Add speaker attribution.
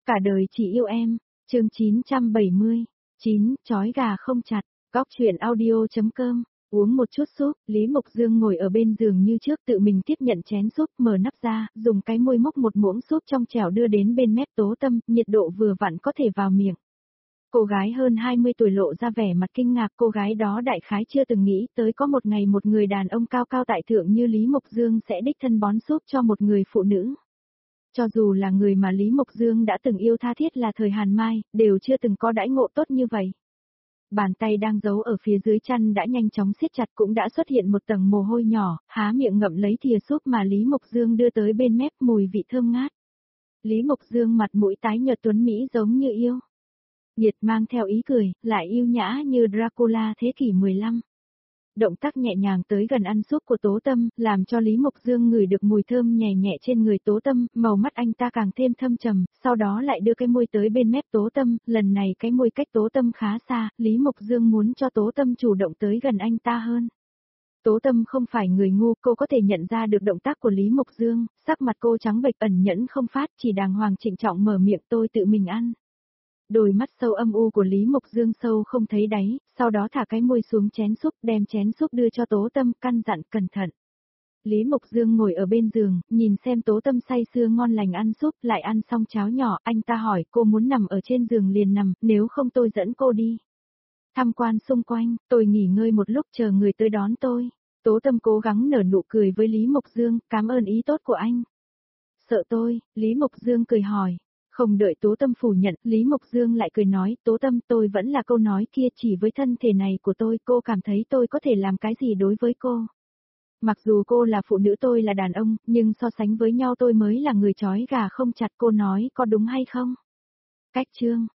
Speaker 1: Cả đời chỉ yêu em, chương 970, 9, chói gà không chặt, góc chuyện audio.com, uống một chút súp, Lý Mộc Dương ngồi ở bên giường như trước tự mình tiếp nhận chén súp mở nắp ra, dùng cái môi múc một muỗng súp trong trẻo đưa đến bên mép Tố Tâm, nhiệt độ vừa vặn có thể vào miệng. Cô gái hơn 20 tuổi lộ ra vẻ mặt kinh ngạc, cô gái đó đại khái chưa từng nghĩ tới có một ngày một người đàn ông cao cao tại thượng như Lý Mộc Dương sẽ đích thân bón súp cho một người phụ nữ. Cho dù là người mà Lý Mộc Dương đã từng yêu tha thiết là thời Hàn Mai, đều chưa từng có đãi ngộ tốt như vậy. Bàn tay đang giấu ở phía dưới chăn đã nhanh chóng siết chặt, cũng đã xuất hiện một tầng mồ hôi nhỏ, há miệng ngậm lấy thìa súp mà Lý Mộc Dương đưa tới bên mép, mùi vị thơm ngát. Lý Mộc Dương mặt mũi tái nhợt tuấn Mỹ giống như yêu nghiệt, mang theo ý cười, lại yêu nhã như Dracula thế kỷ 15. Động tác nhẹ nhàng tới gần ăn súp của Tố Tâm, làm cho Lý Mộc Dương ngửi được mùi thơm nhẹ nhẹ trên người Tố Tâm, màu mắt anh ta càng thêm thâm trầm, sau đó lại đưa cái môi tới bên mép Tố Tâm, lần này cái môi cách Tố Tâm khá xa, Lý Mộc Dương muốn cho Tố Tâm chủ động tới gần anh ta hơn. Tố Tâm không phải người ngu, cô có thể nhận ra được động tác của Lý Mộc Dương, sắc mặt cô trắng bệch ẩn nhẫn không phát, chỉ đàng hoàng trịnh trọng mở miệng, tôi tự mình ăn. Đôi mắt sâu âm u của Lý Mộc Dương sâu không thấy đáy, sau đó thả cái môi xuống chén súp, đem chén súp đưa cho Tố Tâm, căn dặn cẩn thận. Lý Mộc Dương ngồi ở bên giường, nhìn xem Tố Tâm say sưa ngon lành ăn súp, lại ăn xong cháo nhỏ, anh ta hỏi cô muốn nằm ở trên giường liền nằm, nếu không tôi dẫn cô đi tham quan xung quanh, tôi nghỉ ngơi một lúc chờ người tới đón tôi. Tố Tâm cố gắng nở nụ cười với Lý Mộc Dương, cảm ơn ý tốt của anh. Sợ tôi, Lý Mộc Dương cười hỏi. Không đợi Tố Tâm phủ nhận, Lý Mộc Dương lại cười nói, Tố Tâm, tôi vẫn là câu nói kia, chỉ với thân thể này của tôi, cô cảm thấy tôi có thể làm cái gì đối với cô. Mặc dù cô là phụ nữ tôi là đàn ông, nhưng so sánh với nhau tôi mới là người chói gà không chặt, cô nói có đúng hay không? Cách chương,